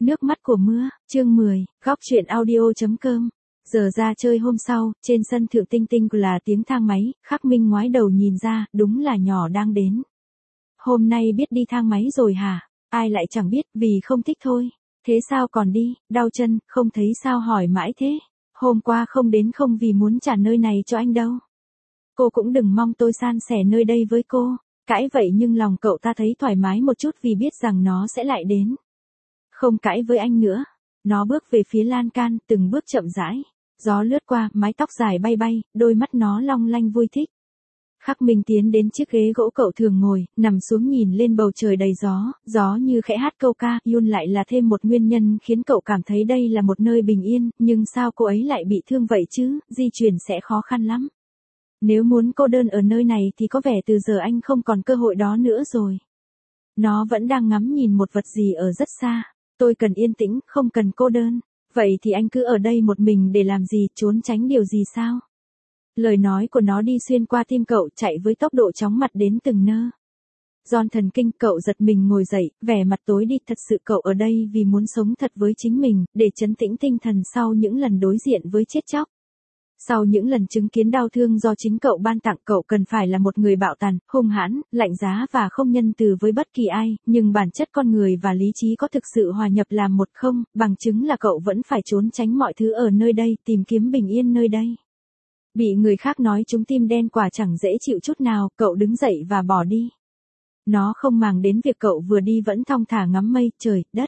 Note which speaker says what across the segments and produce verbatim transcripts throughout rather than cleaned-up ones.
Speaker 1: Nước mắt của mưa, chương mười, góc truyện audio.com. Giờ ra chơi hôm sau, trên sân thượng tinh tinh là tiếng thang máy, Khắc Minh ngoái đầu nhìn ra, đúng là nhỏ đang đến. Hôm nay biết đi thang máy rồi hả? Ai lại chẳng biết, vì không thích thôi. Thế sao còn đi, đau chân, không thấy sao hỏi mãi thế. Hôm qua không đến không vì muốn trả nơi này cho anh đâu. Cô cũng đừng mong tôi san sẻ nơi đây với cô. Cãi vậy nhưng lòng cậu ta thấy thoải mái một chút vì biết rằng nó sẽ lại đến. Không cãi với anh nữa. Nó bước về phía lan can, từng bước chậm rãi. Gió lướt qua, mái tóc dài bay bay, đôi mắt nó long lanh vui thích. Khắc Minh tiến đến chiếc ghế gỗ cậu thường ngồi, nằm xuống nhìn lên bầu trời đầy gió, gió như khẽ hát câu ca, Yun lại là thêm một nguyên nhân khiến cậu cảm thấy đây là một nơi bình yên, nhưng sao cô ấy lại bị thương vậy chứ, di chuyển sẽ khó khăn lắm. Nếu muốn cô đơn ở nơi này thì có vẻ từ giờ anh không còn cơ hội đó nữa rồi. Nó vẫn đang ngắm nhìn một vật gì ở rất xa. Tôi cần yên tĩnh, không cần cô đơn. Vậy thì anh cứ ở đây một mình để làm gì, trốn tránh điều gì sao? Lời nói của nó đi xuyên qua tim cậu, chạy với tốc độ chóng mặt đến từng nơ. Giòn thần kinh, cậu giật mình ngồi dậy, vẻ mặt tối đi, thật sự cậu ở đây vì muốn sống thật với chính mình, để trấn tĩnh tinh thần sau những lần đối diện với chết chóc. Sau những lần chứng kiến đau thương do chính cậu ban tặng, cậu cần phải là một người bạo tàn, hung hãn, lạnh giá và không nhân từ với bất kỳ ai, nhưng bản chất con người và lý trí có thực sự hòa nhập làm một không, bằng chứng là cậu vẫn phải trốn tránh mọi thứ ở nơi đây, tìm kiếm bình yên nơi đây. Bị người khác nói trúng tim đen quả chẳng dễ chịu chút nào, cậu đứng dậy và bỏ đi. Nó không màng đến việc cậu vừa đi vẫn thong thả ngắm mây, trời, đất.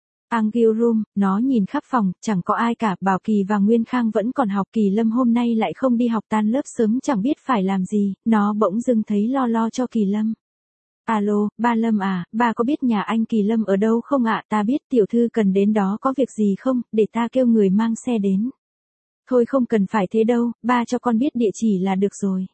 Speaker 1: Angel Room, nó nhìn khắp phòng, chẳng có ai cả, Bảo Kỳ và Nguyên Khang vẫn còn học, Kỳ Lâm hôm nay lại không đi học, tan lớp sớm chẳng biết phải làm gì, nó bỗng dưng thấy lo lo cho Kỳ Lâm. Alo, ba Lâm à, ba có biết nhà anh Kỳ Lâm ở đâu không ạ? Ta biết tiểu thư cần đến đó, có việc gì không, để ta kêu người mang xe đến. Thôi không cần phải thế đâu, ba cho con biết địa chỉ là được rồi.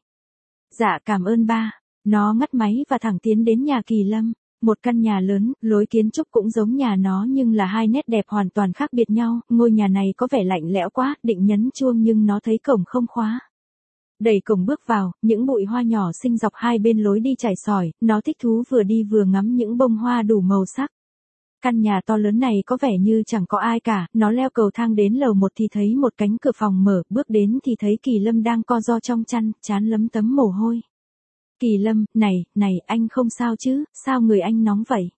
Speaker 1: Dạ cảm ơn ba. Nó ngắt máy và thẳng tiến đến nhà Kỳ Lâm. Một căn nhà lớn, lối kiến trúc cũng giống nhà nó nhưng là hai nét đẹp hoàn toàn khác biệt nhau, ngôi nhà này có vẻ lạnh lẽo quá, định nhấn chuông nhưng nó thấy cổng không khóa. Đẩy cổng bước vào, những bụi hoa nhỏ xinh dọc hai bên lối đi chảy xỏi, nó thích thú vừa đi vừa ngắm những bông hoa đủ màu sắc. Căn nhà to lớn này có vẻ như chẳng có ai cả, nó leo cầu thang đến lầu một thì thấy một cánh cửa phòng mở, bước đến thì thấy Kỳ Lâm đang co ro trong chăn, trán lấm tấm mồ hôi. Kỳ Lâm, này, này, anh không sao chứ, sao người anh nóng vậy?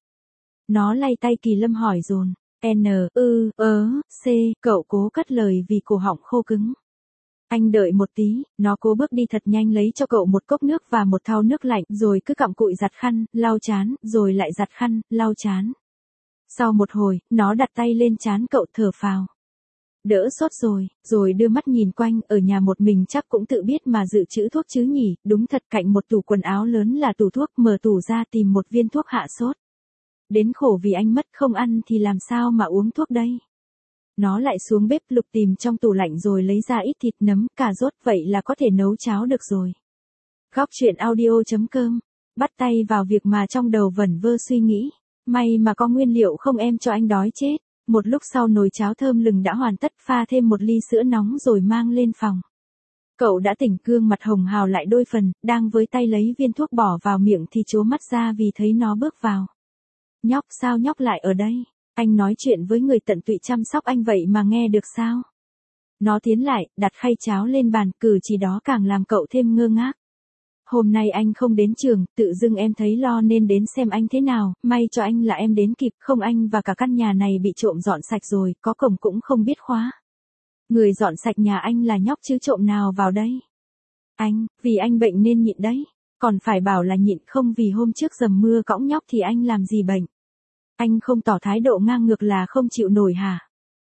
Speaker 1: Nó lay tay Kỳ Lâm hỏi dồn. N, ư, ớ, C, cậu cố cất lời vì cổ họng khô cứng. Anh đợi một tí, nó cố bước đi thật nhanh lấy cho cậu một cốc nước và một thau nước lạnh, rồi cứ cặm cụi giặt khăn, lau chán, rồi lại giặt khăn, lau chán. Sau một hồi, nó đặt tay lên trán cậu thở phào. Đỡ sốt rồi, rồi đưa mắt nhìn quanh, ở nhà một mình chắc cũng tự biết mà dự trữ thuốc chứ nhỉ, đúng thật cạnh một tủ quần áo lớn là tủ thuốc, mở tủ ra tìm một viên thuốc hạ sốt. Đến khổ vì anh mất không ăn thì làm sao mà uống thuốc đây. Nó lại xuống bếp lục tìm trong tủ lạnh rồi lấy ra ít thịt nấm, cà rốt, vậy là có thể nấu cháo được rồi. Góc truyện audio.com, bắt tay vào việc mà trong đầu vẩn vơ suy nghĩ, may mà có nguyên liệu không em cho anh đói chết. Một lúc sau nồi cháo thơm lừng đã hoàn tất, pha thêm một ly sữa nóng rồi mang lên phòng. Cậu đã tỉnh, gương mặt hồng hào lại đôi phần, đang với tay lấy viên thuốc bỏ vào miệng thì trố mắt ra vì thấy nó bước vào. Nhóc, sao nhóc lại ở đây? Anh nói chuyện với người tận tụy chăm sóc anh vậy mà nghe được sao? Nó tiến lại, đặt khay cháo lên bàn, cử chỉ đó càng làm cậu thêm ngơ ngác. Hôm nay anh không đến trường, tự dưng em thấy lo nên đến xem anh thế nào, may cho anh là em đến kịp, không anh và cả căn nhà này bị trộm dọn sạch rồi, có cổng cũng không biết khóa. Người dọn sạch nhà anh là nhóc chứ trộm nào vào đây? Anh, vì anh bệnh nên nhịn đấy, còn phải bảo là nhịn không vì hôm trước dầm mưa cõng nhóc thì anh làm gì bệnh. Anh không tỏ thái độ ngang ngược là không chịu nổi hả?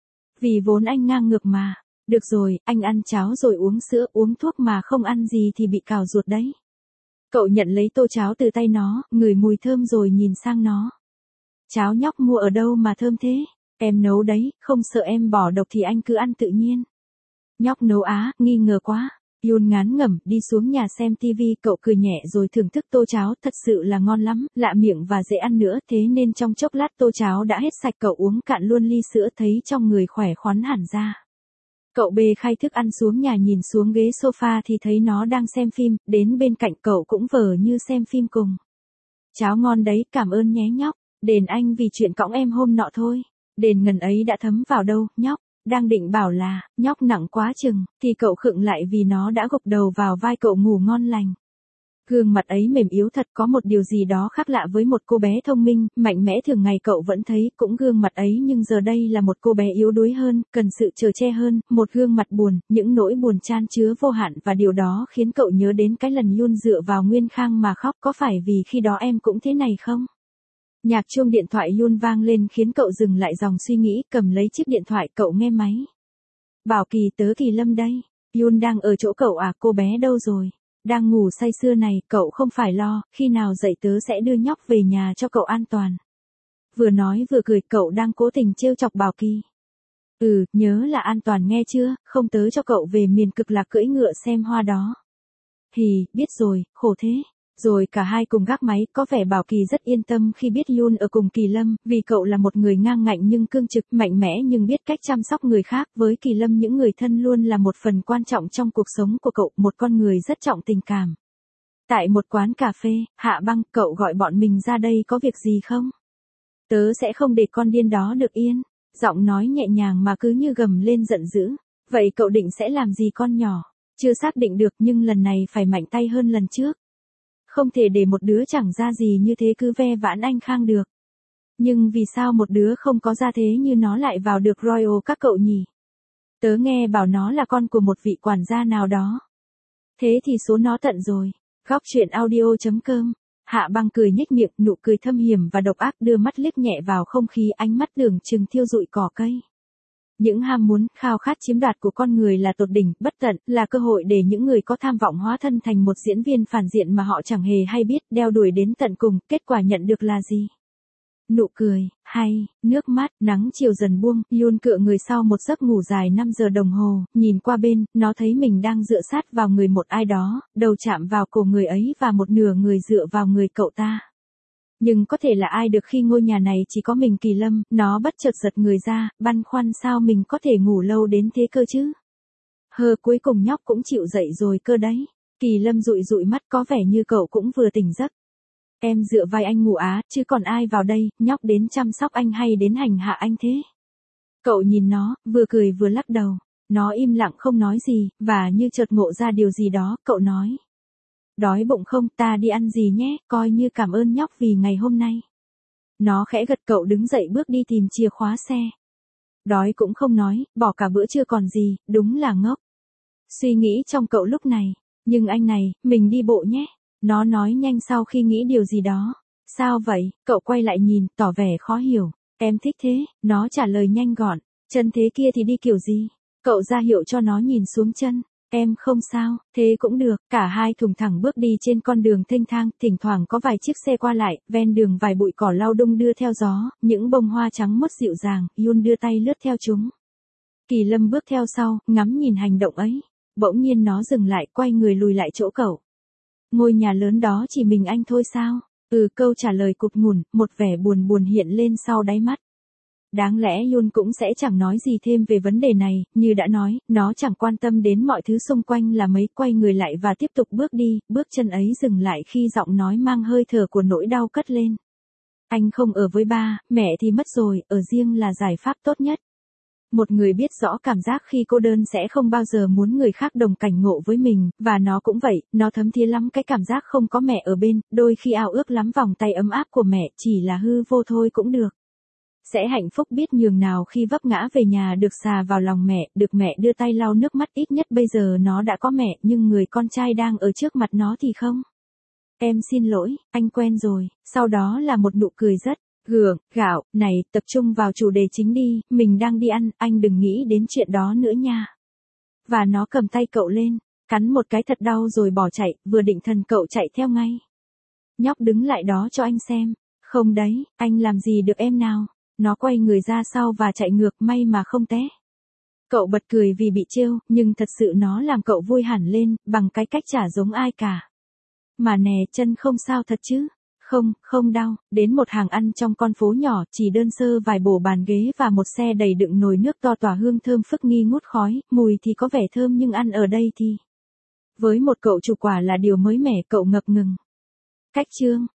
Speaker 1: Vì vốn anh ngang ngược mà. Được rồi, anh ăn cháo rồi uống sữa, uống thuốc mà không ăn gì thì bị cào ruột đấy. Cậu nhận lấy tô cháo từ tay nó, ngửi mùi thơm rồi nhìn sang nó. Cháo nhóc mua ở đâu mà thơm thế? Em nấu đấy, không sợ em bỏ độc thì anh cứ ăn tự nhiên. Nhóc nấu á, nghi ngờ quá. Yun ngán ngẩm, đi xuống nhà xem tivi, cậu cười nhẹ rồi thưởng thức tô cháo, thật sự là ngon lắm, lạ miệng và dễ ăn nữa, thế nên trong chốc lát tô cháo đã hết sạch, cậu uống cạn luôn ly sữa, thấy trong người khỏe khoắn hẳn ra. Cậu bê khay thức ăn xuống nhà, nhìn xuống ghế sofa thì thấy nó đang xem phim, đến bên cạnh cậu cũng vờ như xem phim cùng. Cháo ngon đấy, cảm ơn nhé nhóc, đền anh vì chuyện cõng em hôm nọ thôi. Đền ngần ấy đã thấm vào đâu, nhóc? Đang định bảo là, nhóc nặng quá chừng, thì cậu khựng lại vì nó đã gục đầu vào vai cậu ngủ ngon lành. Gương mặt ấy mềm yếu thật, có một điều gì đó khác lạ với một cô bé thông minh, mạnh mẽ thường ngày cậu vẫn thấy, cũng gương mặt ấy nhưng giờ đây là một cô bé yếu đuối hơn, cần sự chở che hơn, một gương mặt buồn, những nỗi buồn chan chứa vô hạn và điều đó khiến cậu nhớ đến cái lần Yun dựa vào Nguyên Khang mà khóc, có phải vì khi đó em cũng thế này không? Nhạc chuông điện thoại Yun vang lên khiến cậu dừng lại dòng suy nghĩ, cầm lấy chiếc điện thoại cậu nghe máy. Bảo Kỳ, tớ Kỳ Lâm đây. Yun đang ở chỗ cậu à, cô bé đâu rồi? Đang ngủ say sưa này, cậu không phải lo, khi nào dậy tớ sẽ đưa nhóc về nhà cho cậu an toàn. Vừa nói vừa cười, cậu đang cố tình trêu chọc Bảo Kỳ. Ừ, nhớ là an toàn nghe chưa, không tớ cho cậu về miền cực lạc cưỡi ngựa xem hoa đó. Hì, biết rồi, khổ thế. Rồi cả hai cùng gác máy, có vẻ Bảo Kỳ rất yên tâm khi biết Yun ở cùng Kỳ Lâm, vì cậu là một người ngang ngạnh nhưng cương trực, mạnh mẽ nhưng biết cách chăm sóc người khác. Với Kỳ Lâm những người thân luôn là một phần quan trọng trong cuộc sống của cậu, một con người rất trọng tình cảm. Tại một quán cà phê, Hạ Băng, cậu gọi bọn mình ra đây có việc gì không? Tớ sẽ không để con điên đó được yên. Giọng nói nhẹ nhàng mà cứ như gầm lên giận dữ. Vậy cậu định sẽ làm gì con nhỏ? Chưa xác định được nhưng lần này phải mạnh tay hơn lần trước. Không thể để một đứa chẳng ra gì như thế cứ ve vãn anh Khang được. Nhưng vì sao một đứa không có ra thế như nó lại vào được Royal các cậu nhỉ? Tớ nghe bảo nó là con của một vị quản gia nào đó. Thế thì số nó tận rồi. Góc truyện audio chấm com. Hạ Băng cười nhếch miệng, nụ cười thâm hiểm và độc ác, đưa mắt liếc nhẹ vào không khí, ánh mắt tưởng chừng thiêu rụi cỏ cây. Những ham muốn, khao khát chiếm đoạt của con người là tột đỉnh, bất tận, là cơ hội để những người có tham vọng hóa thân thành một diễn viên phản diện mà họ chẳng hề hay biết, đeo đuổi đến tận cùng, kết quả nhận được là gì? Nụ cười, hay, nước mắt, nắng chiều dần buông, Yun cựa người sau một giấc ngủ dài năm giờ đồng hồ, nhìn qua bên, nó thấy mình đang dựa sát vào người một ai đó, đầu chạm vào cổ người ấy và một nửa người dựa vào người cậu ta. Nhưng có thể là ai được khi ngôi nhà này chỉ có mình Kỳ Lâm, nó bất chợt giật người ra, băn khoăn sao mình có thể ngủ lâu đến thế cơ chứ? Hơ, cuối cùng nhóc cũng chịu dậy rồi cơ đấy. Kỳ Lâm dụi dụi mắt, có vẻ như cậu cũng vừa tỉnh giấc. Em dựa vai anh ngủ á, chứ còn ai vào đây, nhóc đến chăm sóc anh hay đến hành hạ anh thế? Cậu nhìn nó, vừa cười vừa lắc đầu. Nó im lặng không nói gì, và như chợt ngộ ra điều gì đó, cậu nói. Đói bụng không, ta đi ăn gì nhé, coi như cảm ơn nhóc vì ngày hôm nay. Nó khẽ gật, cậu đứng dậy bước đi tìm chìa khóa xe. Đói cũng không nói, bỏ cả bữa trưa còn gì, đúng là ngốc. Suy nghĩ trong cậu lúc này, nhưng anh này, mình đi bộ nhé. Nó nói nhanh sau khi nghĩ điều gì đó. Sao vậy, cậu quay lại nhìn, tỏ vẻ khó hiểu. Em thích thế, nó trả lời nhanh gọn. Chân thế kia thì đi kiểu gì? Cậu ra hiệu cho nó nhìn xuống chân. Em không sao, thế cũng được. Cả hai thùng thẳng bước đi trên con đường thênh thang, thỉnh thoảng có vài chiếc xe qua lại, ven đường vài bụi cỏ lau đung đưa theo gió, những bông hoa trắng mốt dịu dàng, Yun đưa tay lướt theo chúng. Kỳ Lâm bước theo sau, ngắm nhìn hành động ấy. Bỗng nhiên nó dừng lại, quay người lùi lại chỗ cậu. Ngôi nhà lớn đó chỉ mình anh thôi sao? Ừ, câu trả lời cụt ngủn, một vẻ buồn buồn hiện lên sau đáy mắt. Đáng lẽ Yun cũng sẽ chẳng nói gì thêm về vấn đề này, như đã nói, nó chẳng quan tâm đến mọi thứ xung quanh là mấy, quay người lại và tiếp tục bước đi, bước chân ấy dừng lại khi giọng nói mang hơi thở của nỗi đau cất lên. Anh không ở với ba, mẹ thì mất rồi, ở riêng là giải pháp tốt nhất. Một người biết rõ cảm giác khi cô đơn sẽ không bao giờ muốn người khác đồng cảnh ngộ với mình, và nó cũng vậy, nó thấm thía lắm cái cảm giác không có mẹ ở bên, đôi khi ao ước lắm vòng tay ấm áp của mẹ, chỉ là hư vô thôi cũng được. Sẽ hạnh phúc biết nhường nào khi vấp ngã về nhà được xà vào lòng mẹ, được mẹ đưa tay lau nước mắt, ít nhất bây giờ nó đã có mẹ, nhưng người con trai đang ở trước mặt nó thì không. Em xin lỗi, anh quen rồi, sau đó là một nụ cười rất gượng gạo, này, tập trung vào chủ đề chính đi, mình đang đi ăn, anh đừng nghĩ đến chuyện đó nữa nha. Và nó cầm tay cậu lên, cắn một cái thật đau rồi bỏ chạy, vừa định thần cậu chạy theo ngay. Nhóc đứng lại đó cho anh xem, không đấy, anh làm gì được em nào. Nó quay người ra sau và chạy ngược, may mà không té. Cậu bật cười vì bị trêu, nhưng thật sự nó làm cậu vui hẳn lên, bằng cái cách chả giống ai cả. Mà nè, chân không sao thật chứ? Không, không đau. Đến một hàng ăn trong con phố nhỏ, chỉ đơn sơ vài bộ bàn ghế và một xe đầy đựng nồi nước to tỏa hương thơm phức nghi ngút khói, mùi thì có vẻ thơm nhưng ăn ở đây thì. Với một cậu chủ quả là điều mới mẻ, cậu ngập ngừng. Cách chương.